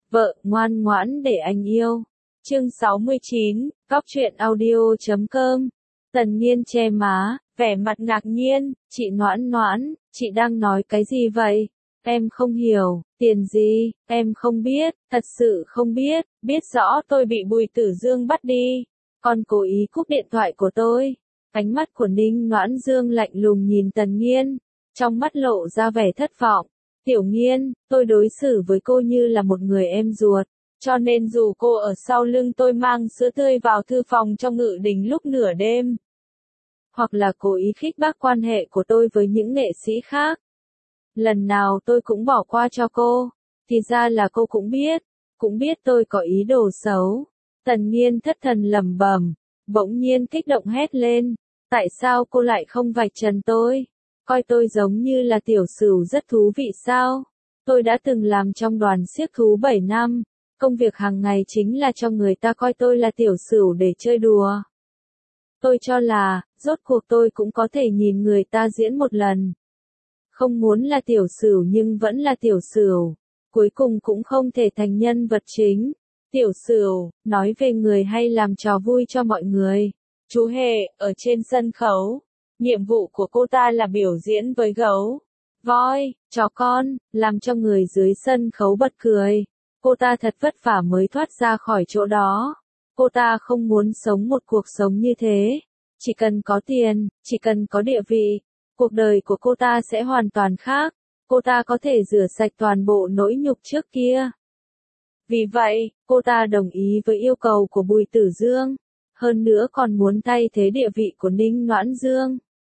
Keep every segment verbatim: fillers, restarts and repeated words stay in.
Vợ, ngoan ngoãn để anh yêu. Chương sáu mươi chín, Góc truyện audio chấm com. Tần Nghiên che má, vẻ mặt ngạc nhiên, chị Noãn Noãn, chị đang nói cái gì vậy? Em không hiểu, tiền gì, em không biết, thật sự không biết, biết rõ tôi bị Bùi Tử Dương bắt đi. Còn cố ý cúp điện thoại của tôi. Ánh mắt của Ninh Noãn Dương lạnh lùng nhìn Tần Nghiên, trong mắt lộ ra vẻ thất vọng. Tiểu Nghiên, tôi đối xử với cô như là một người em ruột, cho nên dù cô ở sau lưng tôi mang sữa tươi vào thư phòng trong Ngự Đình lúc nửa đêm, hoặc là cố ý khích bác quan hệ của tôi với những nghệ sĩ khác, lần nào tôi cũng bỏ qua cho cô, thì ra là cô cũng biết, cũng biết tôi có ý đồ xấu. Tần Nghiên thất thần lẩm bẩm, bỗng nhiên kích động hét lên, tại sao cô lại không vạch trần tôi? Coi tôi giống như là tiểu sửu rất thú vị sao? Tôi đã từng làm trong đoàn xiếc thú bảy năm, công việc hàng ngày chính là cho người ta coi tôi là tiểu sửu để chơi đùa. Tôi cho là, rốt cuộc tôi cũng có thể nhìn người ta diễn một lần. Không muốn là tiểu sửu nhưng vẫn là tiểu sửu, cuối cùng cũng không thể thành nhân vật chính. Tiểu sửu, nói về người hay làm trò vui cho mọi người. Chú Hề, ở trên sân khấu, nhiệm vụ của cô ta là biểu diễn với gấu, voi, chó con, làm cho người dưới sân khấu bật cười. Cô ta thật vất vả mới thoát ra khỏi chỗ đó. Cô ta không muốn sống một cuộc sống như thế. Chỉ cần có tiền, chỉ cần có địa vị, cuộc đời của cô ta sẽ hoàn toàn khác. Cô ta có thể rửa sạch toàn bộ nỗi nhục trước kia. Vì vậy, cô ta đồng ý với yêu cầu của Bùi Tử Dương. Hơn nữa còn muốn thay thế địa vị của Ninh Noãn Dương.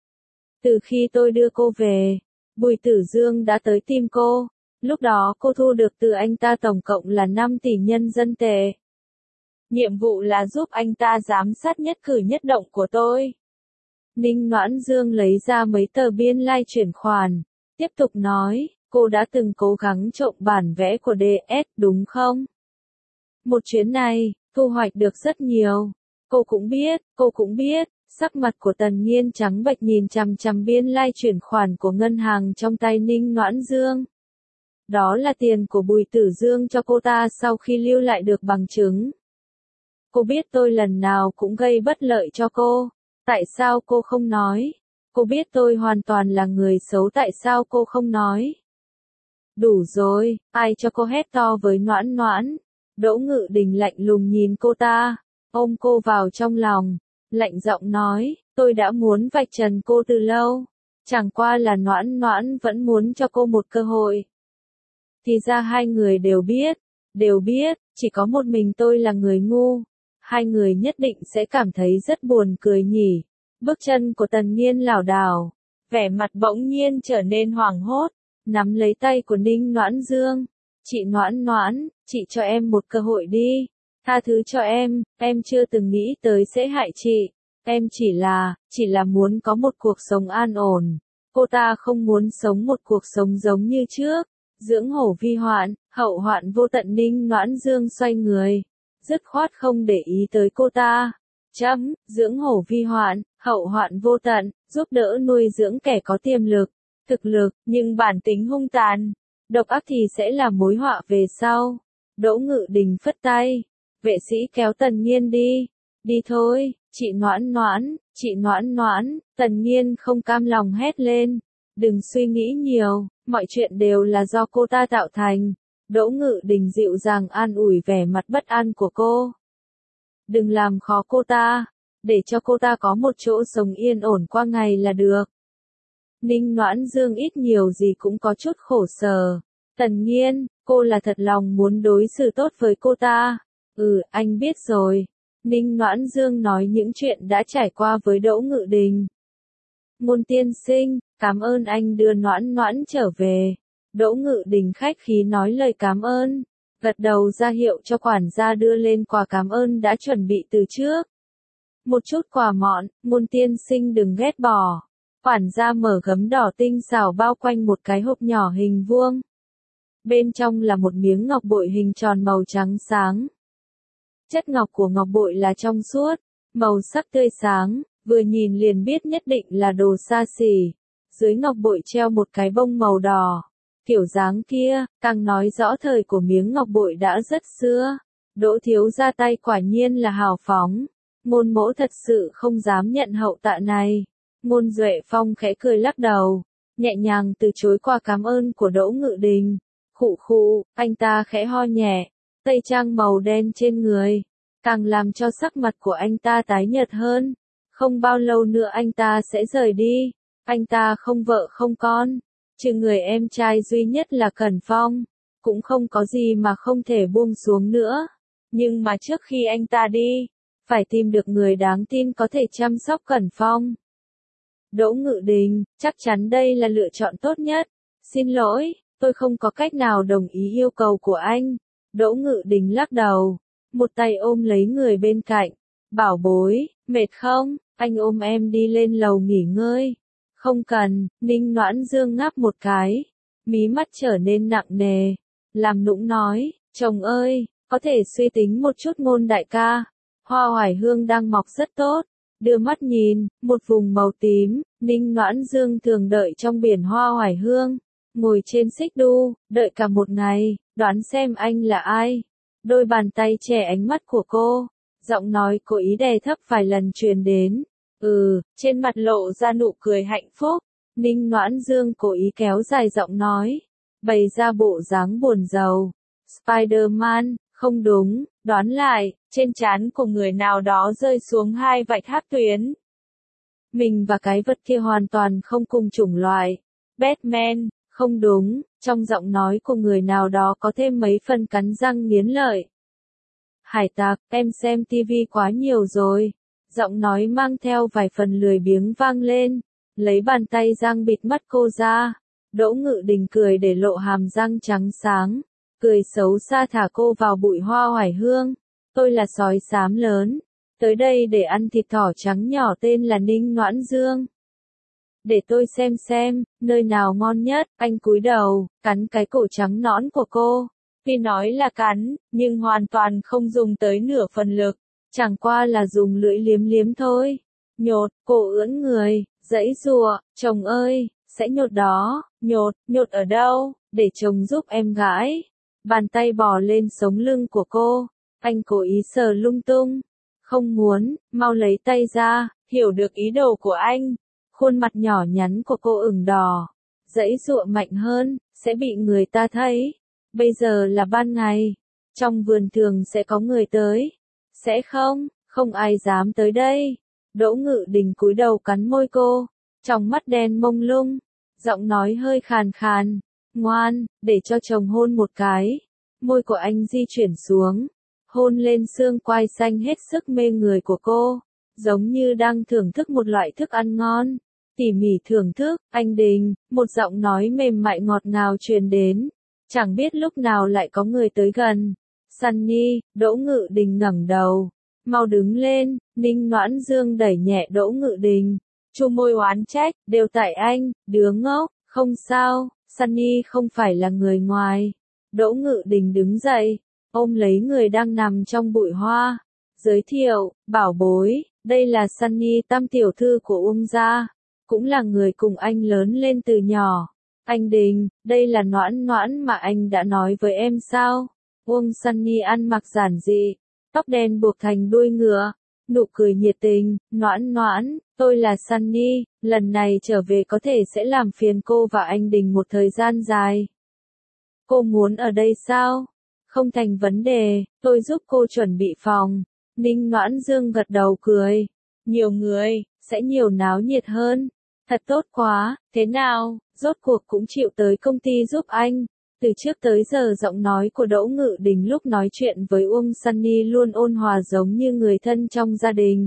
Từ khi tôi đưa cô về, Bùi Tử Dương đã tới tìm cô. Lúc đó cô thu được từ anh ta tổng cộng là năm tỷ nhân dân tệ. Nhiệm vụ là giúp anh ta giám sát nhất cử nhất động của tôi. Ninh Noãn Dương lấy ra mấy tờ biên lai like chuyển khoản. Tiếp tục nói, cô đã từng cố gắng trộm bản vẽ của đê ét đúng không? Một chuyến này, thu hoạch được rất nhiều. Cô cũng biết, cô cũng biết. Sắc mặt của Tần Nghiên trắng bệch nhìn chằm chằm biên lai like chuyển khoản của ngân hàng trong tay Ninh Noãn Dương. Đó là tiền của Bùi Tử Dương cho cô ta sau khi lưu lại được bằng chứng. Cô biết tôi lần nào cũng gây bất lợi cho cô. Tại sao cô không nói? Cô biết tôi hoàn toàn là người xấu, tại sao cô không nói? Đủ rồi, ai cho cô hét to với Noãn Noãn? Đỗ Ngự Đình lạnh lùng nhìn cô ta, ôm cô vào trong lòng, lạnh giọng nói, tôi đã muốn vạch trần cô từ lâu. Chẳng qua là Noãn Noãn vẫn muốn cho cô một cơ hội. Thì ra hai người đều biết, đều biết, chỉ có một mình tôi là người ngu. Hai người nhất định sẽ cảm thấy rất buồn cười nhỉ. Bước chân của Tần Nghiên lảo đảo, vẻ mặt bỗng nhiên trở nên hoảng hốt, nắm lấy tay của Ninh Noãn Dương. Chị Noãn Noãn, chị cho em một cơ hội đi. Tha thứ cho em, em chưa từng nghĩ tới sẽ hại chị. Em chỉ là, chỉ là muốn có một cuộc sống an ổn. Cô ta không muốn sống một cuộc sống giống như trước. Dưỡng hổ vi hoạn, hậu hoạn vô tận. Ninh Noãn Dương xoay người, dứt khoát không để ý tới cô ta. Chấm, dưỡng hổ vi hoạn, hậu hoạn vô tận, giúp đỡ nuôi dưỡng kẻ có tiềm lực, thực lực, nhưng bản tính hung tàn, độc ác thì sẽ là mối họa về sau. Đỗ Ngự Đình phất tay, vệ sĩ kéo Tần Nghiên đi. Đi thôi, chị Noãn Noãn, chị Noãn Noãn. Tần Nghiên không cam lòng hét lên. Đừng suy nghĩ nhiều, mọi chuyện đều là do cô ta tạo thành. Đỗ Ngự Đình dịu dàng an ủi vẻ mặt bất an của cô. Đừng làm khó cô ta, để cho cô ta có một chỗ sống yên ổn qua ngày là được. Ninh Noãn Dương ít nhiều gì cũng có chút khổ sở. Tần Nghiên, cô là thật lòng muốn đối xử tốt với cô ta. Ừ, anh biết rồi. Ninh Noãn Dương nói những chuyện đã trải qua với Đỗ Ngự Đình. Ngôn tiên sinh, cảm ơn anh đưa Noãn Noãn trở về. Đỗ Ngự Đình khách khí nói lời cảm ơn, gật đầu ra hiệu cho quản gia đưa lên quà cảm ơn đã chuẩn bị từ trước. Một chút quà mọn, Ngôn tiên sinh đừng ghét bỏ. Quản gia mở gấm đỏ tinh xảo bao quanh một cái hộp nhỏ hình vuông. Bên trong là một miếng ngọc bội hình tròn màu trắng sáng. Chất ngọc của ngọc bội là trong suốt, màu sắc tươi sáng, vừa nhìn liền biết nhất định là đồ xa xỉ. Dưới ngọc bội treo một cái bông màu đỏ. kiểu dáng kia, càng nói rõ thời của miếng ngọc bội đã rất xưa. Đỗ thiếu gia tay quả nhiên là hào phóng. Ngôn mỗ thật sự không dám nhận hậu tạ này. Ngôn Duệ Phong khẽ cười lắc đầu, nhẹ nhàng từ chối qua cảm ơn của Đỗ Ngự Đình. Khụ khụ, anh ta khẽ ho nhẹ, tây trang màu đen trên người, càng làm cho sắc mặt của anh ta tái nhợt hơn. Không bao lâu nữa anh ta sẽ rời đi, anh ta không vợ không con, trừ người em trai duy nhất là Cẩn Phong, cũng không có gì mà không thể buông xuống nữa. Nhưng mà trước khi anh ta đi, phải tìm được người đáng tin có thể chăm sóc Cẩn Phong. Đỗ Ngự Đình, chắc chắn đây là lựa chọn tốt nhất. Xin lỗi, tôi không có cách nào đồng ý yêu cầu của anh. Đỗ Ngự Đình lắc đầu, một tay ôm lấy người bên cạnh. Bảo bối, mệt không? Anh ôm em đi lên lầu nghỉ ngơi. Không cần, Ninh Noãn Dương ngáp một cái, mí mắt trở nên nặng nề, làm nũng nói, chồng ơi, có thể suy tính một chút Ngôn đại ca. Hoa oải hương đang mọc rất tốt. Đưa mắt nhìn, một vùng màu tím, Ninh Noãn Dương thường đợi trong biển hoa oải hương, ngồi trên xích đu, đợi cả một ngày, đoán xem anh là ai. Đôi bàn tay che ánh mắt của cô, giọng nói cố ý đè thấp vài lần truyền đến. Ừ, trên mặt lộ ra nụ cười hạnh phúc. Ninh Noãn Dương cố ý kéo dài giọng nói, bày ra bộ dáng buồn rầu. Spider-Man, không đúng, đoán lại, trên trán của người nào đó rơi xuống hai vạch hắc tuyến. Mình và cái vật kia hoàn toàn không cùng chủng loại. Batman, không đúng, trong giọng nói của người nào đó có thêm mấy phần cắn răng nghiến lợi. Hải tặc, em xem tivi quá nhiều rồi. Giọng nói mang theo vài phần lười biếng vang lên, lấy bàn tay giang bịt mắt cô ra. Đỗ Ngự Đình cười để lộ hàm răng trắng sáng, cười xấu xa thả cô vào bụi hoa oải hương. Tôi là sói xám lớn, tới đây để ăn thịt thỏ trắng nhỏ tên là Ninh Noãn Dương. Để tôi xem xem, nơi nào ngon nhất. Anh cúi đầu, cắn cái cổ trắng nõn của cô. Tuy nói là cắn, nhưng hoàn toàn không dùng tới nửa phần lực, chẳng qua là dùng lưỡi liếm liếm thôi. Nhột, cô ưỡn người, giãy giụa, chồng ơi, sẽ nhột đó. Nhột, nhột ở đâu, để chồng giúp em gãi. Bàn tay bò lên sống lưng của cô, anh cố ý sờ lung tung. Không muốn, mau lấy tay ra, hiểu được ý đồ của anh. Khuôn mặt nhỏ nhắn của cô ửng đỏ, giãy giụa mạnh hơn, sẽ bị người ta thấy. Bây giờ là ban ngày, trong vườn thường sẽ có người tới. Sẽ không, không ai dám tới đây. Đỗ Ngự Đình cúi đầu cắn môi cô, trong mắt đen mông lung, giọng nói hơi khàn khàn. Ngoan, để cho chồng hôn một cái. Môi của anh di chuyển xuống, hôn lên xương quai xanh hết sức mê người của cô, giống như đang thưởng thức một loại thức ăn ngon. Tỉ mỉ thưởng thức, anh Đình, một giọng nói mềm mại ngọt ngào truyền đến. Chẳng biết lúc nào lại có người tới gần. Sunny, Đỗ Ngự Đình ngẩng đầu. Mau đứng lên, Ninh Noãn Dương đẩy nhẹ Đỗ Ngự Đình. Chu môi oán trách, đều tại anh, đứa ngốc, không sao, Sunny không phải là người ngoài. Đỗ Ngự Đình đứng dậy, ôm lấy người đang nằm trong bụi hoa. Giới thiệu, bảo bối, đây là Sunny tam tiểu thư của Uông gia, cũng là người cùng anh lớn lên từ nhỏ. Anh Đình, đây là Noãn Noãn mà anh đã nói với em sao? Uông Sunny ăn mặc giản dị, tóc đen buộc thành đuôi ngựa, nụ cười nhiệt tình. Noãn Noãn, tôi là Sunny, lần này trở về có thể sẽ làm phiền cô và anh Đình một thời gian dài. Cô muốn ở đây sao? Không thành vấn đề, tôi giúp cô chuẩn bị phòng. Ninh Noãn Dương gật đầu cười. Nhiều người, sẽ nhiều náo nhiệt hơn. Thật tốt quá, thế nào, rốt cuộc cũng chịu tới công ty giúp anh. Từ trước tới giờ giọng nói của Đỗ Ngự Đình lúc nói chuyện với Uông Sunny luôn ôn hòa giống như người thân trong gia đình.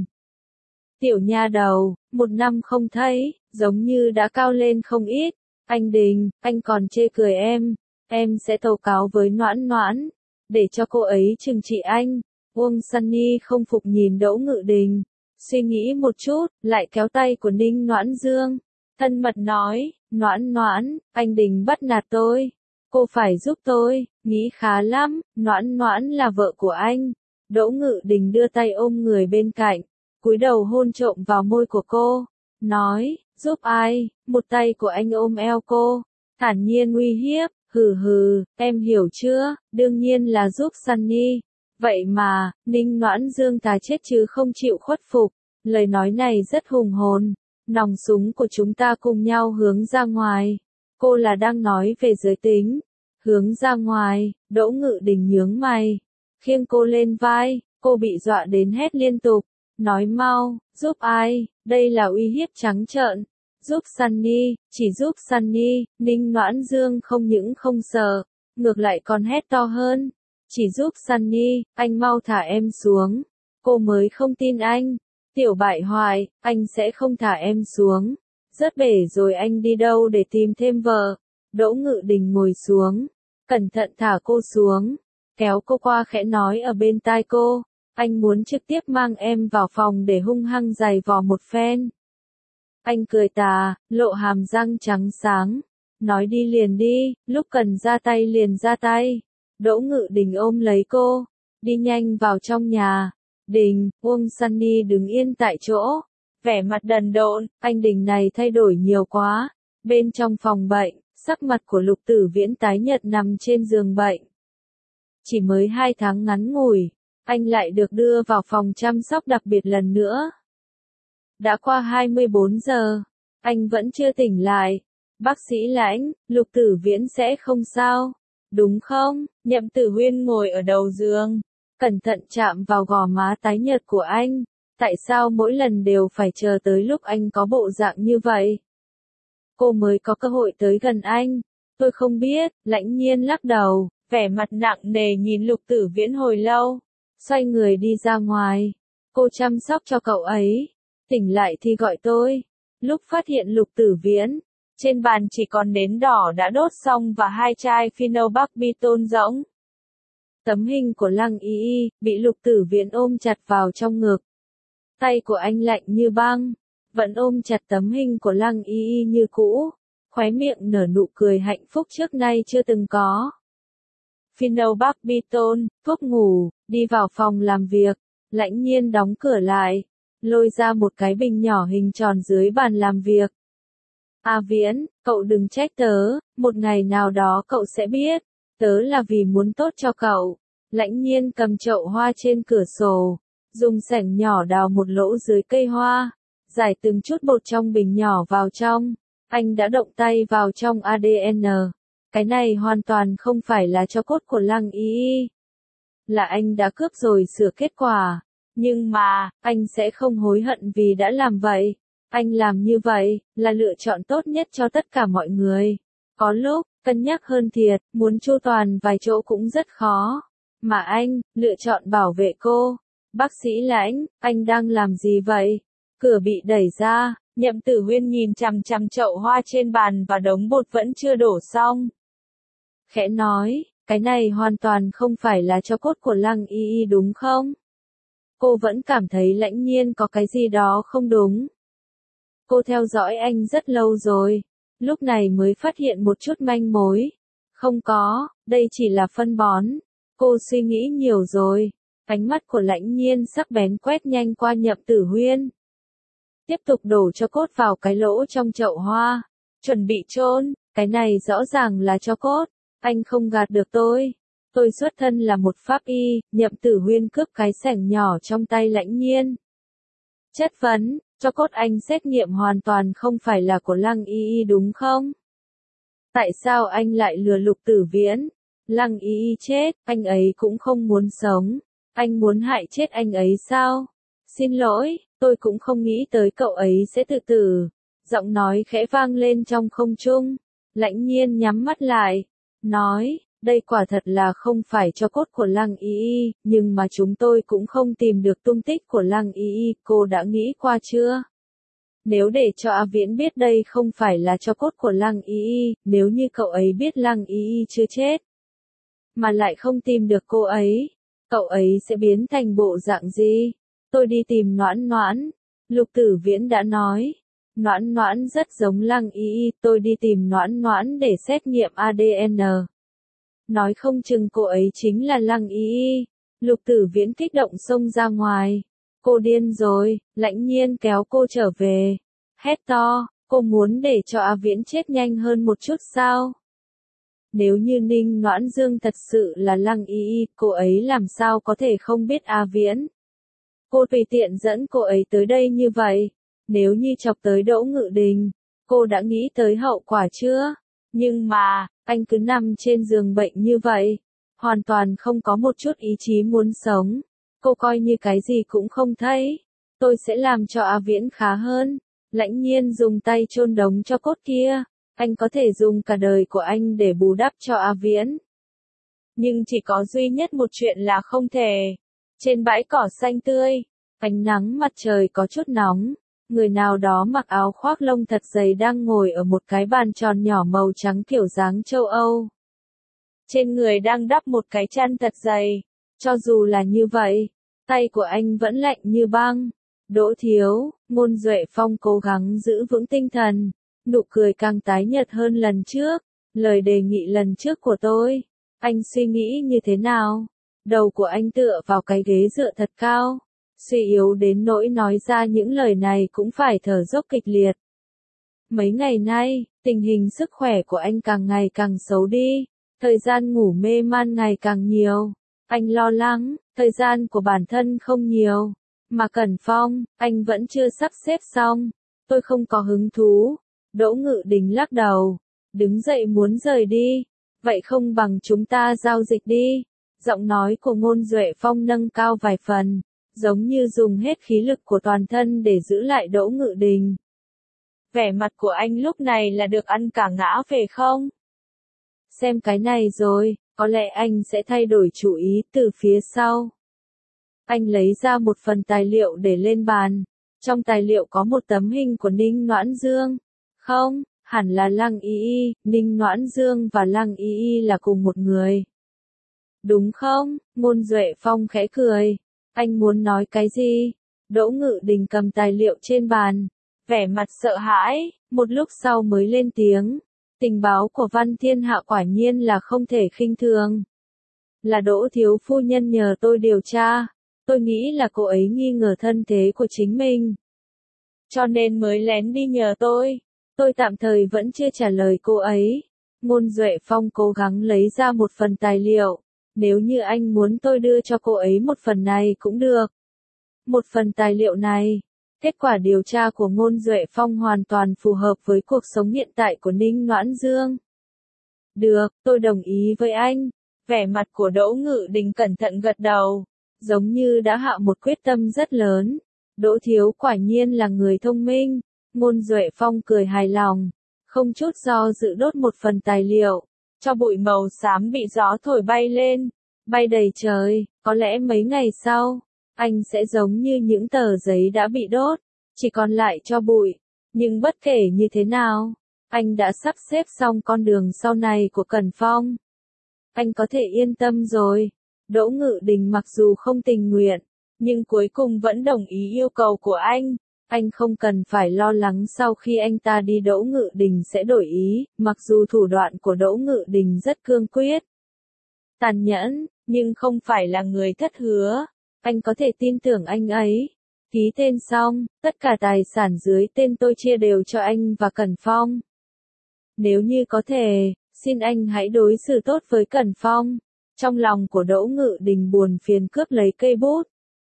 Tiểu nha đầu, một năm không thấy, giống như đã cao lên không ít. Anh Đình, anh còn chê cười em, em sẽ tố cáo với Noãn Noãn, để cho cô ấy trừng trị anh. Uông Sunny không phục nhìn Đỗ Ngự Đình, suy nghĩ một chút, lại kéo tay của Ninh Noãn Dương, thân mật nói, Noãn Noãn, anh Đình bắt nạt tôi, cô phải giúp tôi, nghĩ khá lắm, Noãn Noãn là vợ của anh. Đỗ Ngự Đình đưa tay ôm người bên cạnh, cúi đầu hôn trộm vào môi của cô, nói, giúp ai, một tay của anh ôm eo cô, thản nhiên uy hiếp, hừ hừ, em hiểu chưa, đương nhiên là giúp Sunny. Vậy mà, Ninh Noãn Dương thà chết chứ không chịu khuất phục, lời nói này rất hùng hồn, nòng súng của chúng ta cùng nhau hướng ra ngoài. Cô là đang nói về giới tính, hướng ra ngoài, Đỗ Ngự Đình nhướng mày, khiêng cô lên vai, cô bị dọa đến hét liên tục, nói mau, giúp ai, đây là uy hiếp trắng trợn. Giúp Sunny, chỉ giúp Sunny, Ninh Noãn Dương không những không sợ, ngược lại còn hét to hơn. Chỉ giúp Sunny, anh mau thả em xuống. Cô mới không tin anh. Tiểu bại hoại, anh sẽ không thả em xuống. Rớt bể rồi anh đi đâu để tìm thêm vợ. Đỗ Ngự Đình ngồi xuống, cẩn thận thả cô xuống, kéo cô qua khẽ nói ở bên tai cô. Anh muốn trực tiếp mang em vào phòng để hung hăng giày vò một phen. Anh cười tà, lộ hàm răng trắng sáng. Nói đi liền đi, lúc cần ra tay liền ra tay. Đỗ Ngự Đình ôm lấy cô, đi nhanh vào trong nhà. Đình, Uông Sunny đứng yên tại chỗ, vẻ mặt đần độn, anh Đình này thay đổi nhiều quá. Bên trong phòng bệnh, sắc mặt của Lục Tử Viễn tái nhợt nằm trên giường bệnh. Chỉ mới hai tháng ngắn ngủi, anh lại được đưa vào phòng chăm sóc đặc biệt lần nữa. Đã qua hai mươi bốn giờ, anh vẫn chưa tỉnh lại. Bác sĩ Lãnh, Lục Tử Viễn sẽ không sao, đúng không? Nhậm Tử Huyên ngồi ở đầu giường, cẩn thận chạm vào gò má tái nhợt của anh. Tại sao mỗi lần đều phải chờ tới lúc anh có bộ dạng như vậy? Cô mới có cơ hội tới gần anh. Tôi không biết, Lãnh Nhiên lắc đầu, vẻ mặt nặng nề nhìn Lục Tử Viễn hồi lâu, xoay người đi ra ngoài. Cô chăm sóc cho cậu ấy. Tỉnh lại thì gọi tôi. Lúc phát hiện Lục Tử Viễn, trên bàn chỉ còn nến đỏ đã đốt xong và hai chai phenobarbital rỗng. Tấm hình của Lăng Y Y bị Lục Tử Viễn ôm chặt vào trong ngực. Tay của anh lạnh như băng, vẫn ôm chặt tấm hình của Lăng Y Y như cũ, khóe miệng nở nụ cười hạnh phúc trước nay chưa từng có. Phenobarbital, thuốc ngủ, đi vào phòng làm việc, Lãnh Nhiên đóng cửa lại, lôi ra một cái bình nhỏ hình tròn dưới bàn làm việc. A Viễn, cậu đừng trách tớ, một ngày nào đó cậu sẽ biết, tớ là vì muốn tốt cho cậu. Lãnh Nhiên cầm chậu hoa trên cửa sổ, dùng xẻng nhỏ đào một lỗ dưới cây hoa, giải từng chút bột trong bình nhỏ vào trong. Anh đã động tay vào trong a đê en. Cái này hoàn toàn không phải là tro cốt của Lăng Y Y. Là anh đã cướp rồi sửa kết quả. Nhưng mà, anh sẽ không hối hận vì đã làm vậy. Anh làm như vậy, là lựa chọn tốt nhất cho tất cả mọi người. Có lúc, cân nhắc hơn thiệt, muốn chu toàn vài chỗ cũng rất khó. Mà anh, lựa chọn bảo vệ cô. Bác sĩ Lãnh, anh đang làm gì vậy? Cửa bị đẩy ra, Nhậm Tử Huyên nhìn chằm chằm chậu hoa trên bàn và đống bột vẫn chưa đổ xong. Khẽ nói, cái này hoàn toàn không phải là tro cốt của Lăng Y Y đúng không? Cô vẫn cảm thấy Lãnh Nhiên có cái gì đó không đúng. Cô theo dõi anh rất lâu rồi, lúc này mới phát hiện một chút manh mối. Không có, đây chỉ là phân bón. Cô suy nghĩ nhiều rồi. Ánh mắt của Lãnh Nhiên sắc bén quét nhanh qua Nhậm Tử Huyên. Tiếp tục đổ tro cốt vào cái lỗ trong chậu hoa. Chuẩn bị chôn, cái này rõ ràng là tro cốt. Anh không gạt được tôi. Tôi xuất thân là một pháp y. Nhậm Tử Huyên cướp cái xẻng nhỏ trong tay Lãnh Nhiên. Chất vấn, tro cốt anh xét nghiệm hoàn toàn không phải là của Lăng Y Y đúng không? Tại sao anh lại lừa Lục Tử Viễn? Lăng Y Y chết, anh ấy cũng không muốn sống. Anh muốn hại chết anh ấy sao? Xin lỗi, tôi cũng không nghĩ tới cậu ấy sẽ tự tử. Giọng nói khẽ vang lên trong không trung. Lãnh Nhiên nhắm mắt lại, nói, đây quả thật là không phải tro cốt của Lăng Y Y, nhưng mà chúng tôi cũng không tìm được tung tích của Lăng Y Y, cô đã nghĩ qua chưa? Nếu để cho A Viễn biết đây không phải là tro cốt của Lăng Y Y, nếu như cậu ấy biết Lăng Y Y chưa chết, mà lại không tìm được cô ấy, cậu ấy sẽ biến thành bộ dạng gì? Tôi đi tìm Noãn Noãn, Lục Tử Viễn đã nói. Noãn Noãn rất giống Lăng Y Y, tôi đi tìm Noãn Noãn để xét nghiệm a đê en. Nói không chừng cô ấy chính là Lăng Y Y. Lục Tử Viễn kích động xông ra ngoài. Cô điên rồi, Lãnh Nhiên kéo cô trở về. Hét to, Cô muốn để cho A Viễn chết nhanh hơn một chút sao? Nếu như Ninh Noãn Dương thật sự là Lăng Y Y, cô ấy làm sao có thể không biết A Viễn? Cô tùy tiện dẫn cô ấy tới đây như vậy. Nếu như chọc tới Đỗ Ngự Đình, cô đã nghĩ tới hậu quả chưa? Nhưng mà, anh cứ nằm trên giường bệnh như vậy, hoàn toàn không có một chút ý chí muốn sống. Cô coi như cái gì cũng không thấy. Tôi sẽ làm cho A Viễn khá hơn. Lãnh Nhiên dùng tay chôn đống cho cốt kia. Anh có thể dùng cả đời của anh để bù đắp cho A Viễn. Nhưng chỉ có duy nhất một chuyện là không thể. Trên bãi cỏ xanh tươi, ánh nắng mặt trời có chút nóng. Người nào đó mặc áo khoác lông thật dày đang ngồi ở một cái bàn tròn nhỏ màu trắng kiểu dáng châu Âu. Trên người đang đắp một cái chăn thật dày. Cho dù là như vậy, tay của anh vẫn lạnh như băng. Đỗ Thiếu, Ngôn Duệ Phong cố gắng giữ vững tinh thần. Nụ cười càng tái nhợt hơn lần trước. Lời đề nghị lần trước của tôi. Anh suy nghĩ như thế nào? Đầu của anh tựa vào cái ghế dựa thật cao. Suy yếu đến nỗi nói ra những lời này cũng phải thở dốc kịch liệt. Mấy ngày nay, tình hình sức khỏe của anh càng ngày càng xấu đi. Thời gian ngủ mê man ngày càng nhiều. Anh lo lắng, thời gian của bản thân không nhiều. Mà Cẩn Phong, anh vẫn chưa sắp xếp xong. Tôi không có hứng thú. Đỗ Ngự Đình lắc đầu. Đứng dậy muốn rời đi. Vậy không bằng chúng ta giao dịch đi. Giọng nói của Ngôn Duệ Phong nâng cao vài phần. Giống như dùng hết khí lực của toàn thân để giữ lại Đỗ Ngự Đình. Vẻ mặt của anh lúc này là được ăn cả ngã về không? Xem cái này rồi, có lẽ anh sẽ thay đổi chủ ý từ phía sau. Anh lấy ra một phần tài liệu để lên bàn. Trong tài liệu có một tấm hình của Ninh Noãn Dương. Không, hẳn là Lăng Y Y, Ninh Noãn Dương và Lăng Y Y là cùng một người. Đúng không? Ngôn Duệ Phong khẽ cười. Anh muốn nói cái gì? Đỗ Ngự Đình cầm tài liệu trên bàn. Vẻ mặt sợ hãi, một lúc sau mới lên tiếng. Tình báo của Văn Thiên Hạ quả nhiên là không thể khinh thường. Là Đỗ thiếu phu nhân nhờ tôi điều tra. Tôi nghĩ là cô ấy nghi ngờ thân thế của chính mình. Cho nên mới lén đi nhờ tôi. Tôi tạm thời vẫn chưa trả lời cô ấy. Ngôn Duệ Phong cố gắng lấy ra một phần tài liệu. Nếu như anh muốn tôi đưa cho cô ấy một phần này cũng được. Một phần tài liệu này. Kết quả điều tra của Ngôn Duệ Phong hoàn toàn phù hợp với cuộc sống hiện tại của Ninh Noãn Dương. Được, tôi đồng ý với anh. Vẻ mặt của Đỗ Ngự Đình cẩn thận gật đầu. Giống như đã hạ một quyết tâm rất lớn. Đỗ thiếu quả nhiên là người thông minh. Ngôn Duệ Phong cười hài lòng. Không chút do dự đốt một phần tài liệu. Cho bụi màu xám bị gió thổi bay lên. Bay đầy trời. Có lẽ mấy ngày sau, anh sẽ giống như những tờ giấy đã bị đốt. Chỉ còn lại cho bụi. Nhưng bất kể như thế nào, anh đã sắp xếp xong con đường sau này của Cẩn Phong. Anh có thể yên tâm rồi. Đỗ Ngự Đình mặc dù không tình nguyện, nhưng cuối cùng vẫn đồng ý yêu cầu của anh. Anh không cần phải lo lắng sau khi anh ta đi Đỗ Ngự Đình sẽ đổi ý, mặc dù thủ đoạn của Đỗ Ngự Đình rất cương quyết. Tàn nhẫn, nhưng không phải là người thất hứa. Anh có thể tin tưởng anh ấy. Ký tên xong, tất cả tài sản dưới tên tôi chia đều cho anh và Cẩn Phong. Nếu như có thể, xin anh hãy đối xử tốt với Cẩn Phong. Trong lòng của Đỗ Ngự Đình buồn phiền cướp lấy cây bút.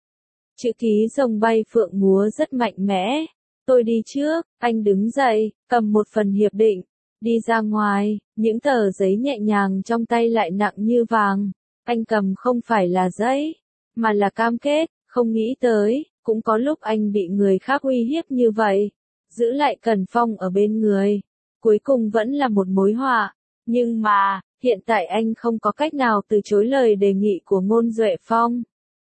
Chữ ký rồng bay phượng múa rất mạnh mẽ. Tôi đi trước, anh đứng dậy, cầm một phần hiệp định, đi ra ngoài, những tờ giấy nhẹ nhàng trong tay lại nặng như vàng. Anh cầm không phải là giấy, mà là cam kết, không nghĩ tới, cũng có lúc anh bị người khác uy hiếp như vậy. Giữ lại Cẩn Phong ở bên người, cuối cùng vẫn là một mối họa. Nhưng mà, hiện tại anh không có cách nào từ chối lời đề nghị của Ngôn Duệ Phong.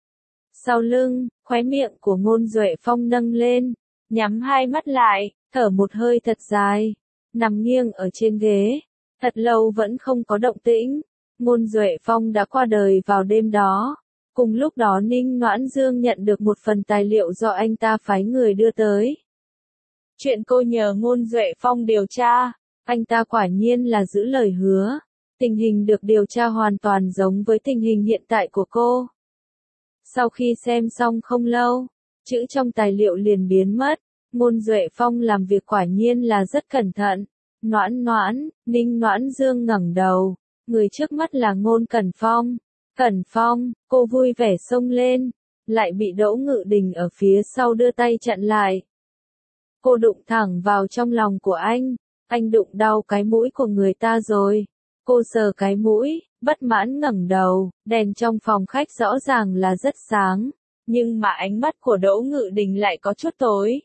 Sau lưng, khóe miệng của Ngôn Duệ Phong nâng lên, nhắm hai mắt lại, thở một hơi thật dài, nằm nghiêng ở trên ghế, thật lâu vẫn không có động tĩnh. Ngôn Duệ Phong đã qua đời vào đêm đó. Cùng lúc đó Ninh Noãn Dương nhận được một phần tài liệu do anh ta phái người đưa tới. Chuyện cô nhờ Ngôn Duệ Phong điều tra, anh ta quả nhiên là giữ lời hứa. Tình hình được điều tra hoàn toàn giống với tình hình hiện tại của cô. Sau khi xem xong không lâu, chữ trong tài liệu liền biến mất. Ngôn Duệ Phong làm việc quả nhiên là rất cẩn thận. Noãn noãn, Ninh Noãn Dương ngẩng đầu. Người trước mắt là Ngôn Cẩn Phong. Cẩn Phong, cô vui vẻ xông lên. Lại bị Đỗ Ngự Đình ở phía sau đưa tay chặn lại. Cô đụng thẳng vào trong lòng của anh. Anh đụng đau cái mũi của người ta rồi. Cô sờ cái mũi, bất mãn ngẩng đầu. Đèn trong phòng khách rõ ràng là rất sáng. Nhưng mà ánh mắt của Đỗ Ngự Đình lại có chút tối.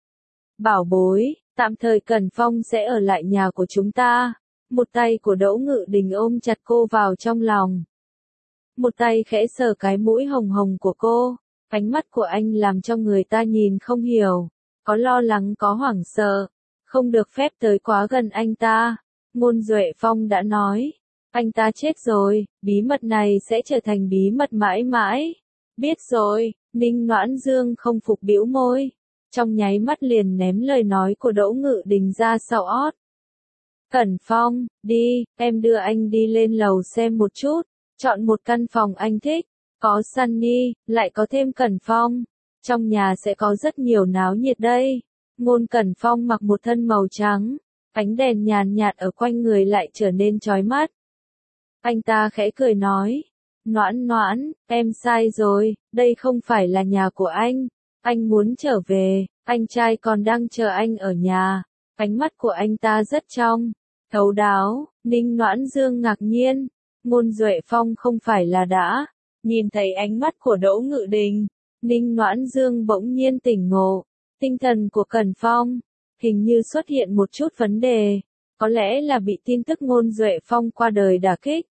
Bảo bối, tạm thời Cẩn Phong sẽ ở lại nhà của chúng ta. Một tay của Đỗ Ngự Đình ôm chặt cô vào trong lòng. Một tay khẽ sờ cái mũi hồng hồng của cô. Ánh mắt của anh làm cho người ta nhìn không hiểu. Có lo lắng có hoảng sợ. Không được phép tới quá gần anh ta. Ngôn Duệ Phong đã nói. Anh ta chết rồi, bí mật này sẽ trở thành bí mật mãi mãi. Biết rồi, Ninh Noãn Dương không phục bĩu môi. Trong nháy mắt liền ném lời nói của Đỗ Ngự Đình ra sau ót. Cẩn Phong, đi, em đưa anh đi lên lầu xem một chút. Chọn một căn phòng anh thích. Có Sunny, lại có thêm Cẩn Phong. Trong nhà sẽ có rất nhiều náo nhiệt đây. Ngôn Cẩn Phong mặc một thân màu trắng. Ánh đèn nhàn nhạt ở quanh người lại trở nên chói mắt. Anh ta khẽ cười nói. Noãn noãn, em sai rồi, đây không phải là nhà của anh. Anh muốn trở về, anh trai còn đang chờ anh ở nhà. Ánh mắt của anh ta rất trong, thấu đáo. Ninh Noãn Dương ngạc nhiên. Ngôn Duệ Phong không phải là đã nhìn thấy ánh mắt của Đỗ Ngự Đình. Ninh Noãn Dương bỗng nhiên tỉnh ngộ. Tinh thần của Cẩn Phong hình như xuất hiện một chút vấn đề. Có lẽ là bị tin tức Ngôn Duệ Phong qua đời đả kích.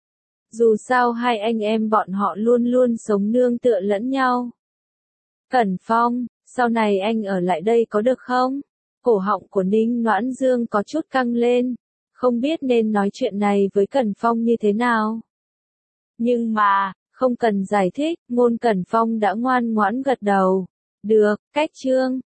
Dù sao hai anh em bọn họ luôn luôn sống nương tựa lẫn nhau. Cẩn Phong, sau này anh ở lại đây có được không? Cổ họng của Ninh Noãn Dương có chút căng lên. Không biết nên nói chuyện này với Cẩn Phong như thế nào. Nhưng mà, không cần giải thích, Ngôn Cẩn Phong đã ngoan ngoãn gật đầu. Được, cách chương.